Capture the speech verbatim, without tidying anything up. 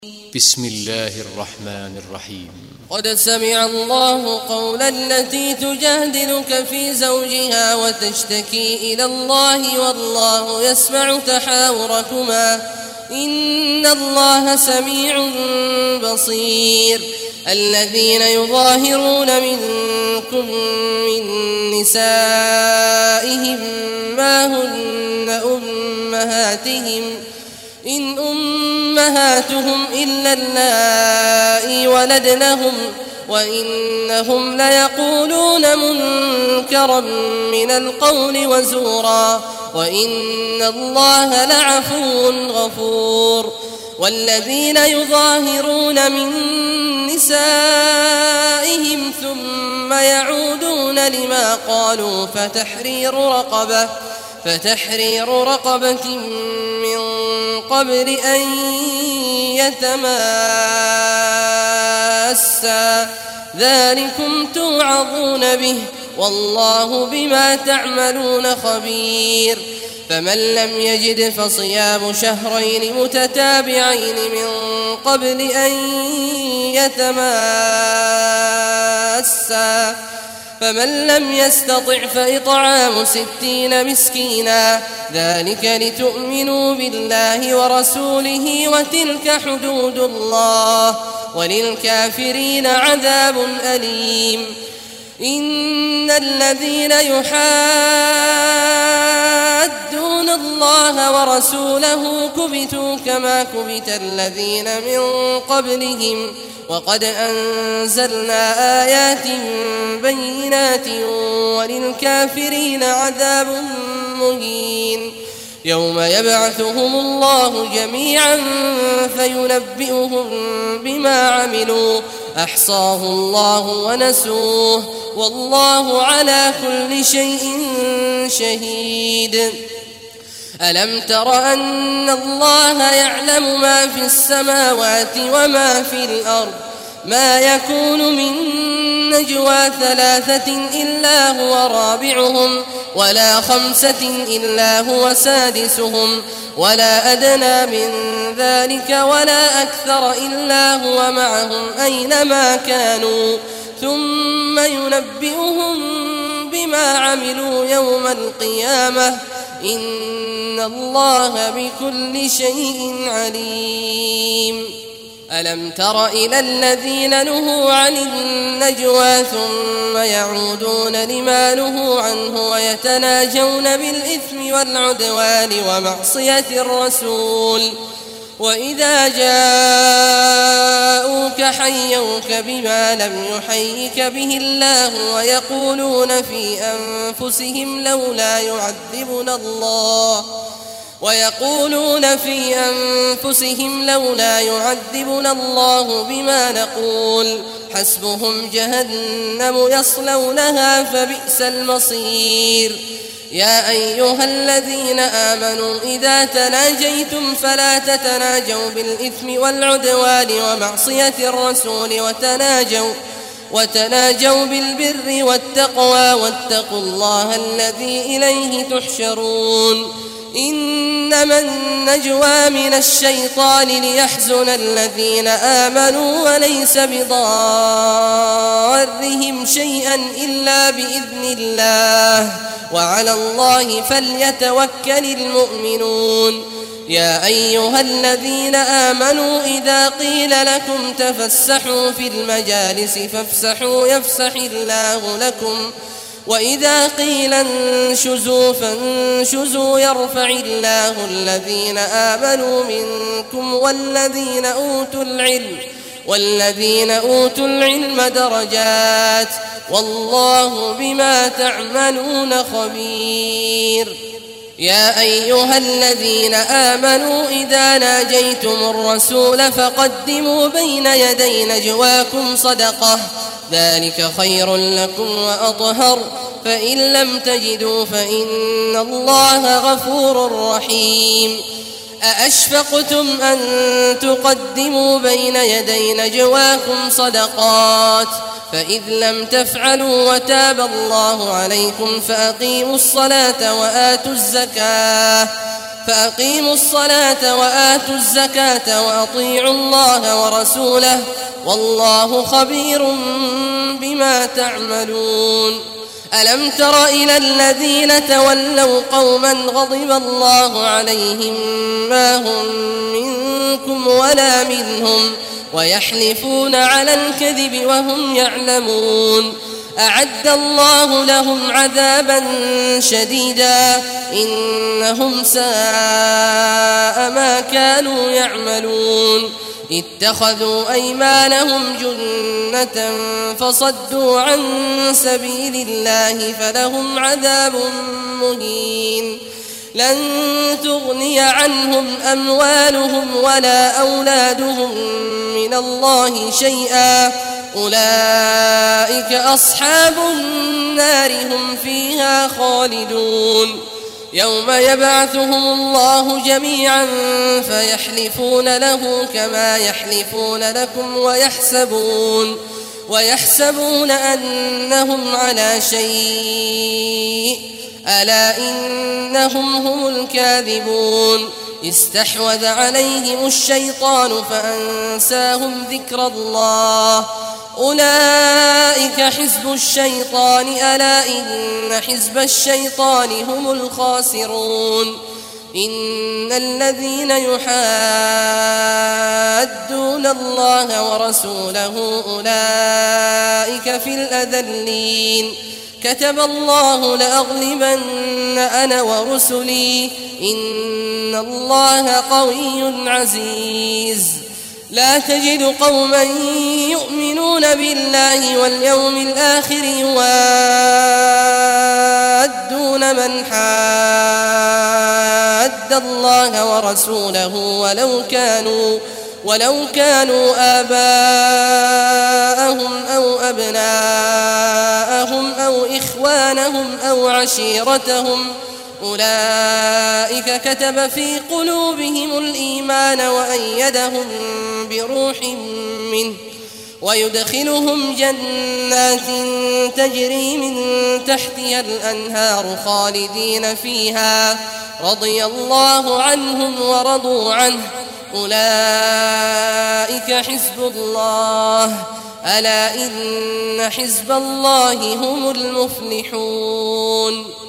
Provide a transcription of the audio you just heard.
بسم الله الرحمن الرحيم. قد سمع الله قول التي تجادلك في زوجها وتشتكي إلى الله والله يسمع تحاوركما إن الله سميع بصير. الذين يظاهرون منكم من نسائهم ما هن أمهاتهم إن أمهاتهم إلا اللائي ولدنهم وإنهم ليقولون منكرا من القول وزورا وإن الله لعفو غفور. والذين يظاهرون من نسائهم ثم يعودون لما قالوا فتحرير رقبة فتحرير رقبة من قبل أن يتماسا ذلكم توعظون به والله بما تعملون خبير. فمن لم يجد فصيام شهرين متتابعين من قبل أن يتماسا فمن لم يستطع فإطعام ستين مسكينا ذلك لتؤمنوا بالله ورسوله وتلك حدود الله وللكافرين عذاب أليم. إن الذين يحادون الله ورسوله كبتوا كما كبت الذين من قبلهم وقد أنزلنا آيات بينات وللكافرين عذاب مهين. يوم يبعثهم الله جميعا فينبئهم بما عملوا أحصاه الله ونسوه والله على كل شيء شهيد. ألم تر أن الله يعلم ما في السماوات وما في الأرض ما يكون من نجوى ثلاثة إلا هو رابعهم ولا خمسة إلا هو سادسهم ولا أدنى من ذلك ولا أكثر إلا هو معهم أينما كانوا ثم ينبئهم بما عملوا يوم القيامة إن الله بكل شيء عليم. ألم تر إلى الذين نهوا عن النجوى ثم يعودون لما نهوا عنه ويتناجون بالإثم والعدوان ومعصية الرسول وإذا جاءوك حيوك بما لم يحيك به الله ويقولون في أنفسهم لولا يعذبنا الله ويقولون في أنفسهم لولا يعذبنا الله بما نقول حسبهم جهنم يصلونها فبئس المصير. يا أيها الذين آمنوا إذا تناجيتم فلا تتناجوا بالإثم والعدوان ومعصية الرسول وتناجوا وتناجوا بالبر والتقوى واتقوا الله الذي إليه تحشرون. إنما النجوى من الشيطان ليحزن الذين آمنوا وليس بضارهم شيئا إلا بإذن الله وعلى الله فليتوكل المؤمنون. يا أيها الذين آمنوا إذا قيل لكم تفسحوا في المجالس فافسحوا يفسح الله لكم وإذا قيل انشزوا فانشزوا يرفع الله الذين آمنوا منكم والذين أوتوا العلم والذين أوتوا العلم درجات والله بما تعملون خبير. يا أيها الذين آمنوا إذا ناجيتم الرسول فقدموا بين يدي نجواكم صدقة ذلك خير لكم وأطهر فإن لم تجدوا فإن الله غفور رحيم. أأشفقتم أن تقدموا بين يدي نجواكم صدقات فإذ لم تفعلوا وتاب الله عليكم فأقيموا الصلاة وآتوا الزكاة فأقيموا الصلاة وآتوا الزكاة وأطيعوا الله ورسوله والله خبير بما تعملون. ألم تر إلى الذين تولوا قوما غضب الله عليهم ما هم منكم ولا منهم ويحلفون على الكذب وهم يعلمون أعد الله لهم عذابا شديدا إنهم ساء ما كانوا يعملون. اتخذوا أيمانهم جنة فصدوا عن سبيل الله فلهم عذاب مهين. لن تغني عنهم أموالهم ولا أولادهم من الله شيئا أولئك أصحاب النار هم فيها خالدون. يوم يبعثهم الله جميعا فيحلفون له كما يحلفون لكم ويحسبون ويحسبون أنهم على شيء ألا إنهم هم الكاذبون. استحوذ عليهم الشيطان فأنساهم ذكر الله أولئك حزب الشيطان ألا إن حزب الشيطان هم الخاسرون. إن الذين يحادون الله ورسوله أولئك في الأذلين. كتب الله لأغلبن أنا ورسلي إن الله قوي عزيز. لا تجد قوما يؤمنون بالله واليوم الآخر يوادون من حاد الله ورسوله ولو كانوا ولو كانوا آباءهم أو أبناءهم أو إخوانهم أو عشيرتهم أولئك كتب في قلوبهم الإيمان وأيدهم بروح منه ويدخلهم جنات تجري من تحتها الأنهار خالدين فيها رضي الله عنهم ورضوا عنه أولئك حزب الله ألا إن حزب الله هم المفلحون.